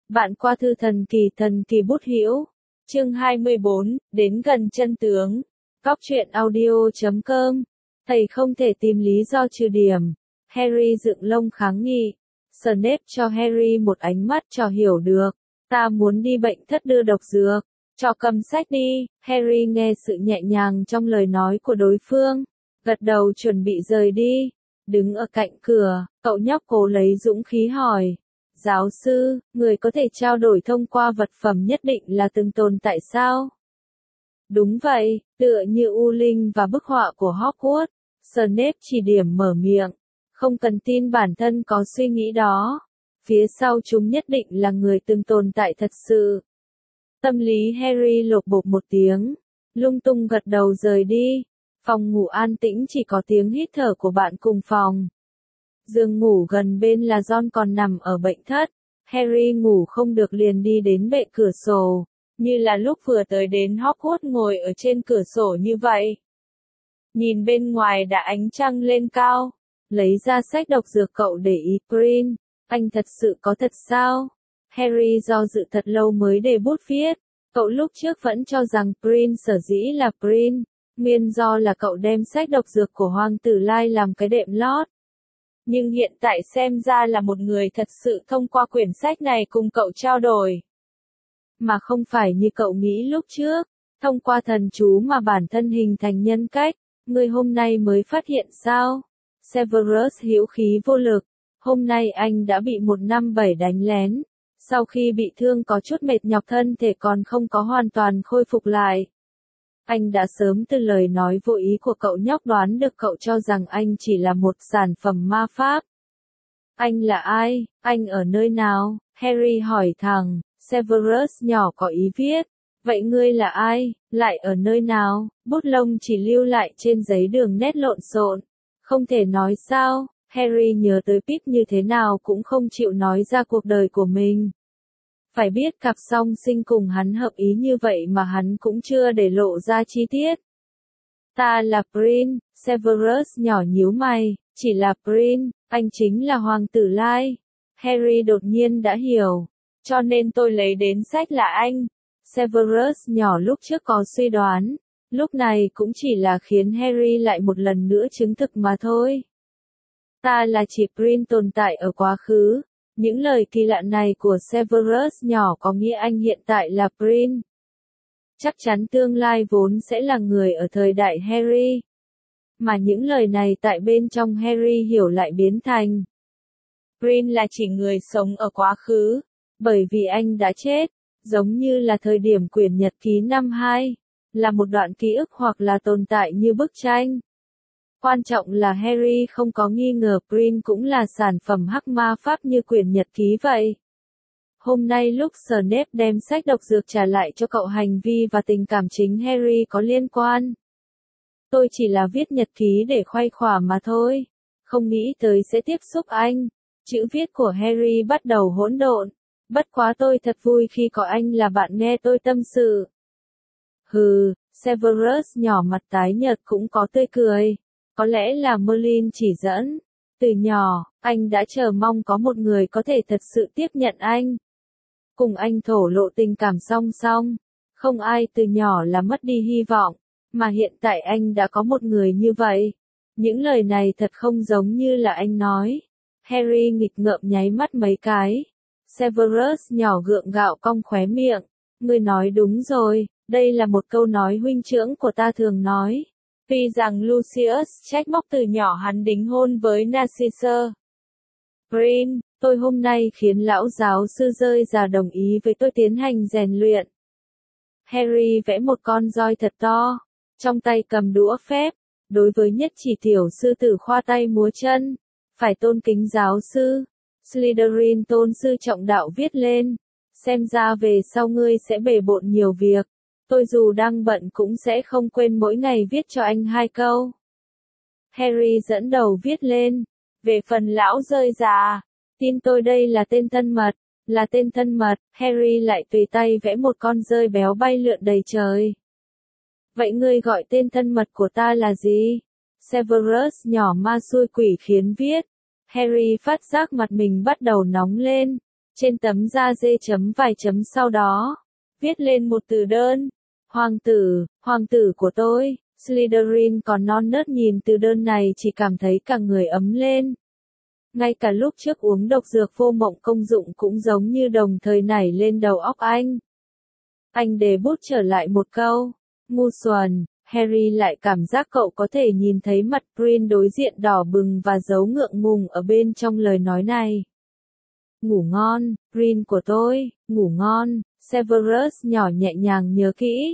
Bạn qua thư thần kỳ bút hữu. Chương 24, đến gần chân tướng. Góc truyện audio.com. Thầy không thể tìm lý do trừ điểm. Harry dựng lông kháng nghị. Snape cho Harry một ánh mắt cho hiểu được. Ta muốn đi bệnh thất đưa độc dược. Cho cầm sách đi. Harry nghe sự nhẹ nhàng trong lời nói của đối phương. Gật đầu chuẩn bị rời đi. Đứng ở cạnh cửa, cậu nhóc cố lấy dũng khí hỏi. Giáo sư, người có thể trao đổi thông qua vật phẩm nhất định là từng tồn tại sao? Đúng vậy, tựa như U Linh và bức họa của Hogwarts. Snape chỉ điểm mở miệng. Không cần tin bản thân có suy nghĩ đó. Phía sau chúng nhất định là người từng tồn tại thật sự. Tâm lý Harry lột bột một tiếng. Lung tung gật đầu rời đi. Phòng ngủ an tĩnh chỉ có tiếng hít thở của bạn cùng phòng. Giường ngủ gần bên là Ron còn nằm ở bệnh thất. Harry ngủ không được liền đi đến bệ cửa sổ, như là lúc vừa tới đến Hogwarts ngồi ở trên cửa sổ như vậy. Nhìn bên ngoài đã ánh trăng lên cao, lấy ra sách độc dược cậu để ý Prin, anh thật sự có thật sao? Harry do dự thật lâu mới để bút viết, cậu lúc trước vẫn cho rằng Prin sở dĩ là Prin, nguyên do là cậu đem sách độc dược của Hoàng tử Lai làm cái đệm lót. Nhưng hiện tại xem ra là một người thật sự thông qua quyển sách này cùng cậu trao đổi. Mà không phải như cậu nghĩ lúc trước, thông qua thần chú mà bản thân hình thành nhân cách, người hôm nay mới phát hiện sao? Severus hữu khí vô lực, hôm nay anh đã bị 157 đánh lén, sau khi bị thương có chút mệt nhọc thân thể còn không có hoàn toàn khôi phục lại. Anh đã sớm từ lời nói vô ý của cậu nhóc đoán được cậu cho rằng anh chỉ là một sản phẩm ma pháp. Anh là ai? Anh ở nơi nào? Harry hỏi thẳng. Severus nhỏ có ý viết. Vậy ngươi là ai? Lại ở nơi nào? Bút lông chỉ lưu lại trên giấy đường nét lộn xộn. Không thể nói sao? Harry nhớ tới Pip như thế nào cũng không chịu nói ra cuộc đời của mình. Phải biết cặp song sinh cùng hắn hợp ý như vậy mà hắn cũng chưa để lộ ra chi tiết. Ta là Prin, Severus nhỏ nhíu mày, chỉ là Prin, anh chính là Hoàng tử Lai. Harry đột nhiên đã hiểu, cho nên tôi lấy đến sách là anh. Severus nhỏ lúc trước có suy đoán, lúc này cũng chỉ là khiến Harry lại một lần nữa chứng thực mà thôi. Ta là chỉ Prin tồn tại ở quá khứ. Những lời kỳ lạ này của Severus nhỏ có nghĩa anh hiện tại là Prin. Chắc chắn tương lai vốn sẽ là người ở thời đại Harry. Mà những lời này tại bên trong Harry hiểu lại biến thành. Prin là chỉ người sống ở quá khứ, bởi vì anh đã chết, giống như là thời điểm quyển nhật ký năm 2, là một đoạn ký ức hoặc là tồn tại như bức tranh. Quan trọng là Harry không có nghi ngờ Prin cũng là sản phẩm hắc ma pháp như quyển nhật ký vậy. Hôm nay lúc Snape đem sách độc dược trả lại cho cậu hành vi và tình cảm chính Harry có liên quan. Tôi chỉ là viết nhật ký để khoe khỏa mà thôi. Không nghĩ tới sẽ tiếp xúc anh. Chữ viết của Harry bắt đầu hỗn độn. Bất quá tôi thật vui khi có anh là bạn nghe tôi tâm sự. Hừ, Severus nhỏ mặt tái nhợt cũng có tươi cười. Có lẽ là Merlin chỉ dẫn. Từ nhỏ, anh đã chờ mong có một người có thể thật sự tiếp nhận anh. Cùng anh thổ lộ tình cảm song song. Không ai từ nhỏ là mất đi hy vọng. Mà hiện tại anh đã có một người như vậy. Những lời này thật không giống như là anh nói. Harry nghịch ngợm nháy mắt mấy cái. Severus nhỏ gượng gạo cong khóe miệng. Ngươi nói đúng rồi, đây là một câu nói huynh trưởng của ta thường nói. Tuy rằng Lucius trách móc từ nhỏ hắn đính hôn với Narcissa. Prin, tôi hôm nay khiến lão giáo sư rơi ra đồng ý với tôi tiến hành rèn luyện. Harry vẽ một con roi thật to, trong tay cầm đũa phép, đối với nhất chỉ tiểu sư tử khoa tay múa chân, phải tôn kính giáo sư. Slytherin tôn sư trọng đạo viết lên, xem ra về sau ngươi sẽ bề bộn nhiều việc. Tôi dù đang bận cũng sẽ không quên mỗi ngày viết cho anh 2 câu. Harry dẫn đầu viết lên. Về phần lão rơi già, tin tôi đây là tên thân mật, là tên thân mật. Harry lại tùy tay vẽ một con dơi béo bay lượn đầy trời. Vậy ngươi gọi tên thân mật của ta là gì? Severus nhỏ ma xui quỷ khiến viết. Harry phát giác mặt mình bắt đầu nóng lên. Trên tấm da dê chấm vài chấm sau đó, viết lên một từ đơn. Hoàng tử của tôi. Slytherin còn non nớt nhìn từ đơn này chỉ cảm thấy cả người ấm lên. Ngay cả lúc trước uống độc dược vô mộng công dụng cũng giống như đồng thời nảy lên đầu óc anh. Anh đề bút trở lại một câu. Ngu xuẩn. Harry lại cảm giác cậu có thể nhìn thấy mặt Green đối diện đỏ bừng và dấu ngượng ngùng ở bên trong lời nói này. Ngủ ngon, Green của tôi, ngủ ngon, Severus nhỏ nhẹ nhàng nhớ kỹ.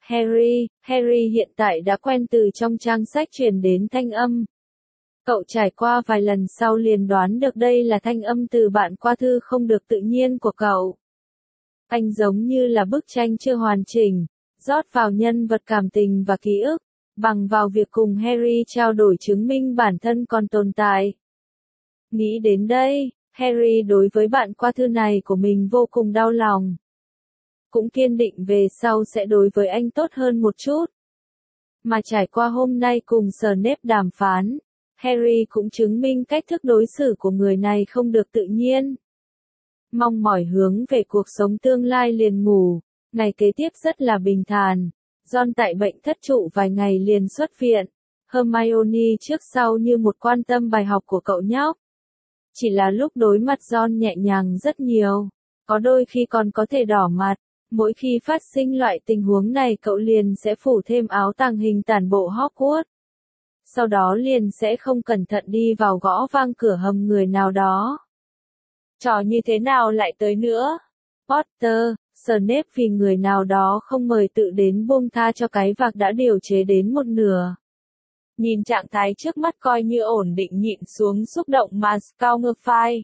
Harry hiện tại đã quen từ trong trang sách truyền đến thanh âm. Cậu trải qua vài lần sau liền đoán được đây là thanh âm từ bạn qua thư không được tự nhiên của cậu. Anh giống như là bức tranh chưa hoàn chỉnh, rót vào nhân vật cảm tình và ký ức, bằng vào việc cùng Harry trao đổi chứng minh bản thân còn tồn tại. Nghĩ đến đây, Harry đối với bạn qua thư này của mình vô cùng đau lòng. Cũng kiên định về sau sẽ đối với anh tốt hơn một chút. Mà trải qua hôm nay cùng Snape đàm phán, Harry cũng chứng minh cách thức đối xử của người này không được tự nhiên. Mong mỏi hướng về cuộc sống tương lai liền ngủ, ngày kế tiếp rất là bình thản. Ron tại bệnh thất trụ vài ngày liền xuất viện. Hermione trước sau như một quan tâm bài học của cậu nhóc. Chỉ là lúc đối mặt Ron nhẹ nhàng rất nhiều, có đôi khi còn có thể đỏ mặt. Mỗi khi phát sinh loại tình huống này cậu liền sẽ phủ thêm áo tàng hình tản bộ Hogwarts. Sau đó liền sẽ không cẩn thận đi vào gõ vang cửa hầm người nào đó. Trò như thế nào lại tới nữa? Potter, Snape vì người nào đó không mời tự đến buông tha cho cái vạc đã điều chế đến một nửa. Nhìn trạng thái trước mắt coi như ổn định nhịn xuống xúc động mà Scout ngơ phai.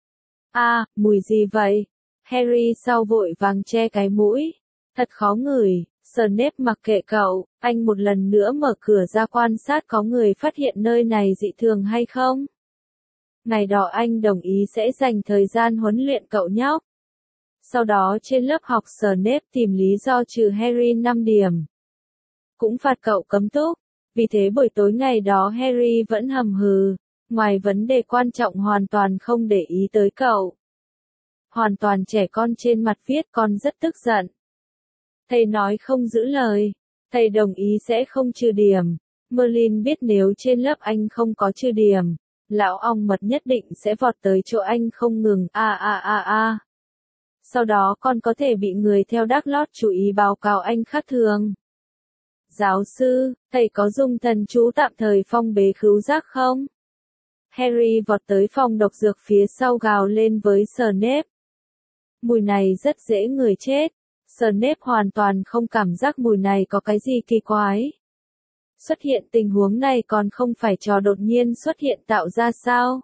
Mùi gì vậy? Harry sau vội vàng che cái mũi. Thật khó ngửi. Snape mặc kệ cậu, anh một lần nữa mở cửa ra quan sát có người phát hiện nơi này dị thường hay không. Ngày đó anh đồng ý sẽ dành thời gian huấn luyện cậu nhóc. Sau đó trên lớp học Snape tìm lý do trừ Harry 5 điểm. Cũng phạt cậu cấm túc. Vì thế buổi tối ngày đó Harry vẫn hầm hừ, ngoài vấn đề quan trọng hoàn toàn không để ý tới cậu. Hoàn toàn trẻ con trên mặt viết con rất tức giận. Thầy nói không giữ lời, thầy đồng ý sẽ không trừ điểm. Merlin biết nếu trên lớp anh không có trừ điểm, lão ong mật nhất định sẽ vọt tới chỗ anh không ngừng Sau đó con có thể bị người theo Dark chú ý báo cáo anh khác thường. Giáo sư, thầy có dùng thần chú tạm thời phong bế khứu giác không? Harry vọt tới phòng độc dược phía sau gào lên với Snape. Mùi này rất dễ người chết. Snape hoàn toàn không cảm giác mùi này có cái gì kỳ quái. Xuất hiện tình huống này còn không phải trò đột nhiên xuất hiện tạo ra sao?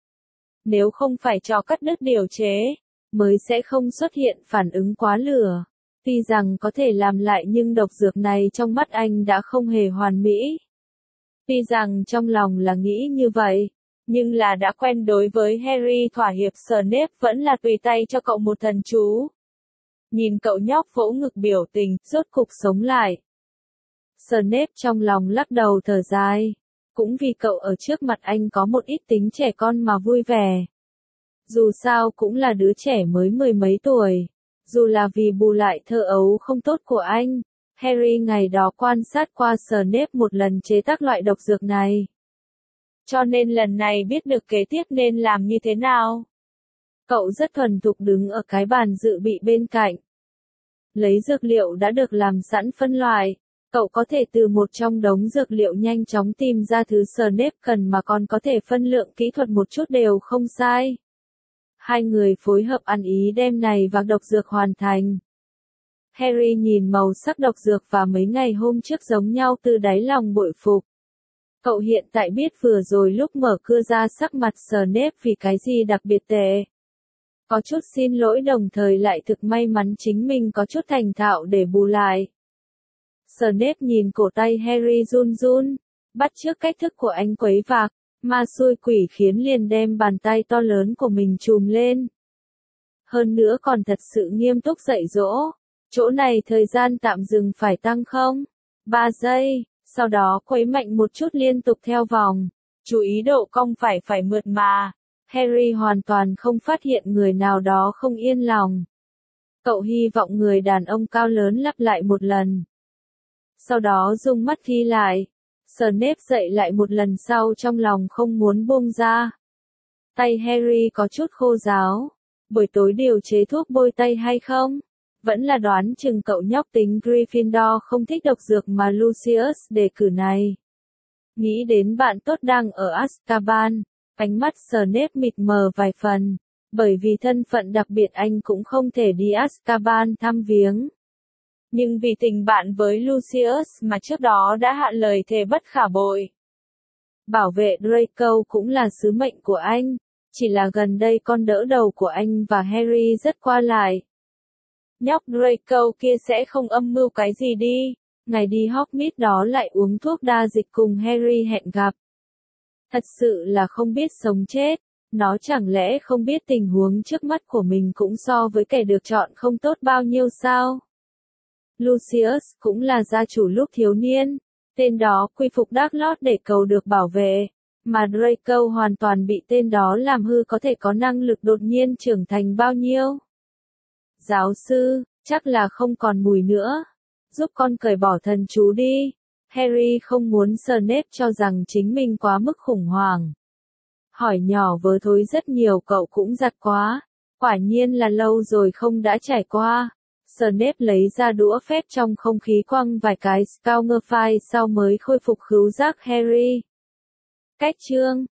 Nếu không phải trò cắt đứt điều chế, mới sẽ không xuất hiện phản ứng quá lửa. Tuy rằng có thể làm lại nhưng độc dược này trong mắt anh đã không hề hoàn mỹ. Tuy rằng trong lòng là nghĩ như vậy, nhưng là đã quen đối với Harry thỏa hiệp Snape vẫn là tùy tay cho cậu một thần chú. Nhìn cậu nhóc vỗ ngực biểu tình, rốt cục sống lại. Snape trong lòng lắc đầu thở dài. Cũng vì cậu ở trước mặt anh có một ít tính trẻ con mà vui vẻ. Dù sao cũng là đứa trẻ mới 10 mấy tuổi. Dù là vì bù lại thơ ấu không tốt của anh, Harry ngày đó quan sát qua Snape một lần chế tác loại độc dược này. Cho nên lần này biết được kế tiếp nên làm như thế nào. Cậu rất thuần thục đứng ở cái bàn dự bị bên cạnh. Lấy dược liệu đã được làm sẵn phân loại. Cậu có thể từ một trong đống dược liệu nhanh chóng tìm ra thứ Snape cần mà còn có thể phân lượng kỹ thuật một chút đều không sai. Hai người phối hợp ăn ý đem này và độc dược hoàn thành. Harry nhìn màu sắc độc dược và mấy ngày hôm trước giống nhau từ đáy lòng bội phục. Cậu hiện tại biết vừa rồi lúc mở cửa ra sắc mặt Snape vì cái gì đặc biệt tệ. Có chút xin lỗi đồng thời lại thực may mắn chính mình có chút thành thạo để bù lại. Snape nhìn cổ tay Harry run run, bắt chước cách thức của anh quấy vạc, ma xui quỷ khiến liền đem bàn tay to lớn của mình chùm lên. Hơn nữa còn thật sự nghiêm túc dạy dỗ. Chỗ này thời gian tạm dừng phải tăng không? 3 giây, sau đó quấy mạnh một chút liên tục theo vòng. Chú ý độ cong phải mượt mà. Harry hoàn toàn không phát hiện người nào đó không yên lòng. Cậu hy vọng người đàn ông cao lớn lặp lại một lần. Sau đó dùng mắt thi lại. Snape dậy lại một lần sau trong lòng không muốn buông ra. Tay Harry có chút khô ráo. Buổi tối điều chế thuốc bôi tay hay không? Vẫn là đoán chừng cậu nhóc tính Gryffindor không thích độc dược mà Lucius đề cử này. Nghĩ đến bạn tốt đang ở Azkaban, ánh mắt Snape mịt mờ vài phần, bởi vì thân phận đặc biệt anh cũng không thể đi Azkaban thăm viếng. Nhưng vì tình bạn với Lucius mà trước đó đã hạ lời thề bất khả bội. Bảo vệ Draco cũng là sứ mệnh của anh, chỉ là gần đây con đỡ đầu của anh và Harry rất qua lại. Nhóc Draco kia sẽ không âm mưu cái gì đi, ngày đi Hogsmeade đó lại uống thuốc đa dịch cùng Harry hẹn gặp. Thật sự là không biết sống chết, nó chẳng lẽ không biết tình huống trước mắt của mình cũng so với kẻ được chọn không tốt bao nhiêu sao? Lucius cũng là gia chủ lúc thiếu niên, tên đó quy phục Dark Lord để cầu được bảo vệ, mà Draco hoàn toàn bị tên đó làm hư có thể có năng lực đột nhiên trưởng thành bao nhiêu. Giáo sư, chắc là không còn mùi nữa. Giúp con cởi bỏ thần chú đi. Harry không muốn Snape cho rằng chính mình quá mức khủng hoảng. Hỏi nhỏ vớ thối rất nhiều cậu cũng giặt quá. Quả nhiên là lâu rồi không đã trải qua. Snape lấy ra đũa phép trong không khí quăng vài cái Scourge sau mới khôi phục khứu giác Harry. Cách chương